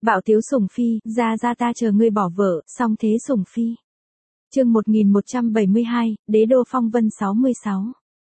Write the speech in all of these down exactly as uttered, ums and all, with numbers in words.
Bạo tiếu sủng phi, ra ra ta chờ ngươi bỏ vợ, song thế sủng phi. Chương một nghìn một trăm bảy mươi hai, Đế đô phong vân sáu mươi sáu.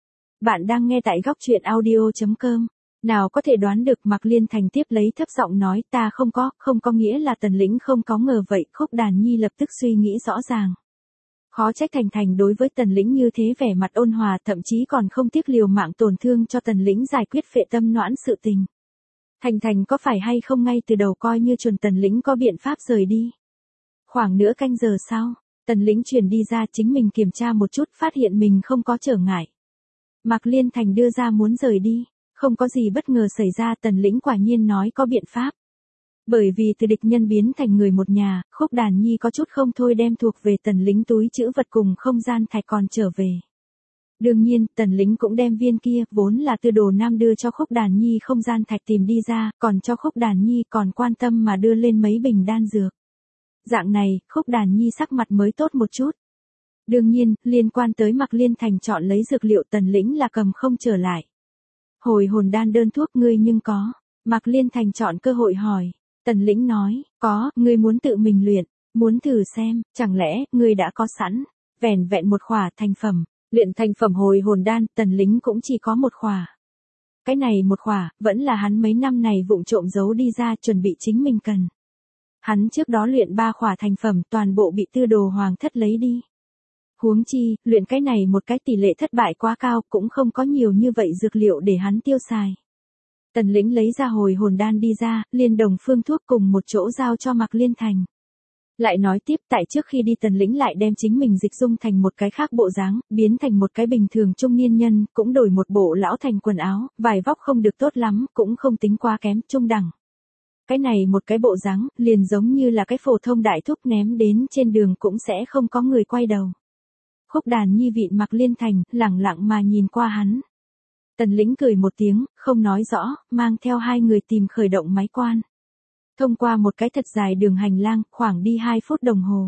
Bạn đang nghe tại góc truyện audio chấm com. Nào có thể đoán được Mạc Liên Thành tiếp lấy thấp giọng nói ta không có, không có nghĩa là Tần Lĩnh không có ngờ vậy. Khúc Đàn Nhi lập tức suy nghĩ rõ ràng. Khó trách Thành Thành đối với Tần Lĩnh như thế, vẻ mặt ôn hòa, thậm chí còn không tiếc liều mạng tổn thương cho Tần Lĩnh giải quyết phệ tâm noãn sự tình. Thành Thành có phải hay không ngay từ đầu coi như chuẩn Tần Lĩnh có biện pháp rời đi. Khoảng nửa canh giờ sau, Tần Lĩnh chuyển đi ra, chính mình kiểm tra một chút, phát hiện mình không có trở ngại. Mạc Liên Thành đưa ra muốn rời đi, không có gì bất ngờ xảy ra, Tần Lĩnh quả nhiên nói có biện pháp. Bởi vì từ địch nhân biến thành người một nhà, Khúc Đàn Nhi có chút không thôi đem thuộc về Tần Lĩnh túi trữ vật cùng không gian thạch còn trở về. Đương nhiên, Tần Lĩnh cũng đem viên kia, vốn là Tư Đồ Nam đưa cho Khúc Đàn Nhi không gian thạch tìm đi ra, còn cho Khúc Đàn Nhi còn quan tâm mà đưa lên mấy bình đan dược. Dạng này, Khúc Đàn Nhi sắc mặt mới tốt một chút. Đương nhiên, liên quan tới Mạc Liên Thành chọn lấy dược liệu, Tần Lĩnh là cầm không trở lại. Hồi hồn đan đơn thuốc ngươi nhưng có. Mạc Liên Thành chọn cơ hội hỏi. Tần Lĩnh nói, có, ngươi muốn tự mình luyện, muốn thử xem, chẳng lẽ, ngươi đã có sẵn, vẻn vẹn một khỏa thành phẩm, luyện thành phẩm hồi hồn đan, Tần Lĩnh cũng chỉ có một khỏa. Cái này một khỏa, vẫn là hắn mấy năm này vụng trộm giấu đi ra chuẩn bị chính mình cần. Hắn trước đó luyện ba khỏa thành phẩm toàn bộ bị Tư Đồ Hoàng thất lấy đi. Huống chi, luyện cái này một cái tỷ lệ thất bại quá cao, cũng không có nhiều như vậy dược liệu để hắn tiêu xài. Tần Lĩnh lấy ra hồi hồn đan đi ra, liên đồng phương thuốc cùng một chỗ giao cho Mạc Liên Thành. Lại nói tiếp, tại trước khi đi Tần Lĩnh lại đem chính mình dịch dung thành một cái khác bộ dáng, biến thành một cái bình thường trung niên nhân, cũng đổi một bộ lão thành quần áo, vải vóc không được tốt lắm, cũng không tính quá kém, trung đẳng. Cái này một cái bộ dáng, liền giống như là cái phổ thông đại thúc ném đến trên đường cũng sẽ không có người quay đầu. Khúc Đàn Nhi vịn Mạc Liên Thành, lẳng lặng mà nhìn qua hắn. Tần Lĩnh cười một tiếng, không nói rõ, mang theo hai người tìm khởi động máy quan. Thông qua một cái thật dài đường hành lang, khoảng đi hai phút đồng hồ.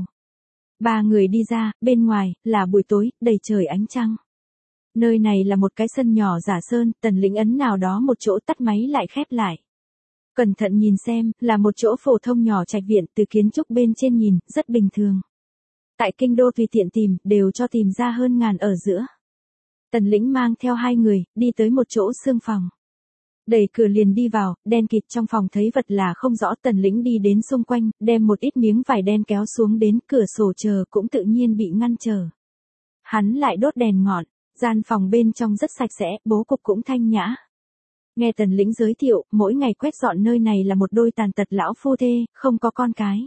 Ba người đi ra, bên ngoài, là buổi tối, đầy trời ánh trăng. Nơi này là một cái sân nhỏ giả sơn, Tần Lĩnh ấn nào đó một chỗ tắt máy lại khép lại. Cẩn thận nhìn xem, là một chỗ phổ thông nhỏ trạch viện, từ kiến trúc bên trên nhìn, rất bình thường. Tại kinh đô tùy tiện tìm, đều cho tìm ra hơn ngàn ở giữa. Tần Lĩnh mang theo hai người, đi tới một chỗ xương phòng. Đẩy cửa liền đi vào, đen kịt trong phòng thấy vật là không rõ. Tần Lĩnh đi đến xung quanh, đem một ít miếng vải đen kéo xuống đến cửa sổ chờ cũng tự nhiên bị ngăn trở. Hắn lại đốt đèn ngọn, gian phòng bên trong rất sạch sẽ, bố cục cũng thanh nhã. Nghe Tần Lĩnh giới thiệu, mỗi ngày quét dọn nơi này là một đôi tàn tật lão phu thê, không có con cái.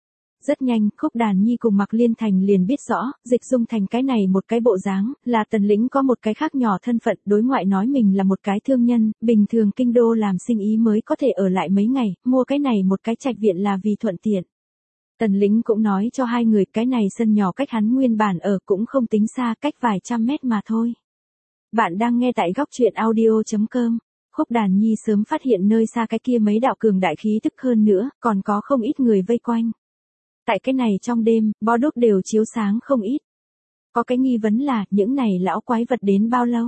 Rất nhanh, Khúc Đàn Nhi cùng Mạc Liên Thành liền biết rõ, dịch dung thành cái này một cái bộ dáng, là Tần Lĩnh có một cái khác nhỏ thân phận, đối ngoại nói mình là một cái thương nhân, bình thường kinh đô làm sinh ý mới có thể ở lại mấy ngày, mua cái này một cái trạch viện là vì thuận tiện. Tần Lĩnh cũng nói cho hai người cái này sân nhỏ cách hắn nguyên bản ở cũng không tính xa, cách vài trăm mét mà thôi. Bạn đang nghe tại góc truyện audio chấm com. Khúc Đàn Nhi sớm phát hiện nơi xa cái kia mấy đạo cường đại khí tức, hơn nữa, còn có không ít người vây quanh. Tại cái này trong đêm, bó đuốc đều chiếu sáng không ít. Có cái nghi vấn là, những này lão quái vật đến bao lâu?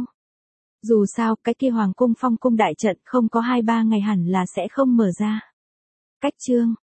Dù sao, cái kia Hoàng cung phong cung đại trận không có hai ba ngày hẳn là sẽ không mở ra. Cách chương,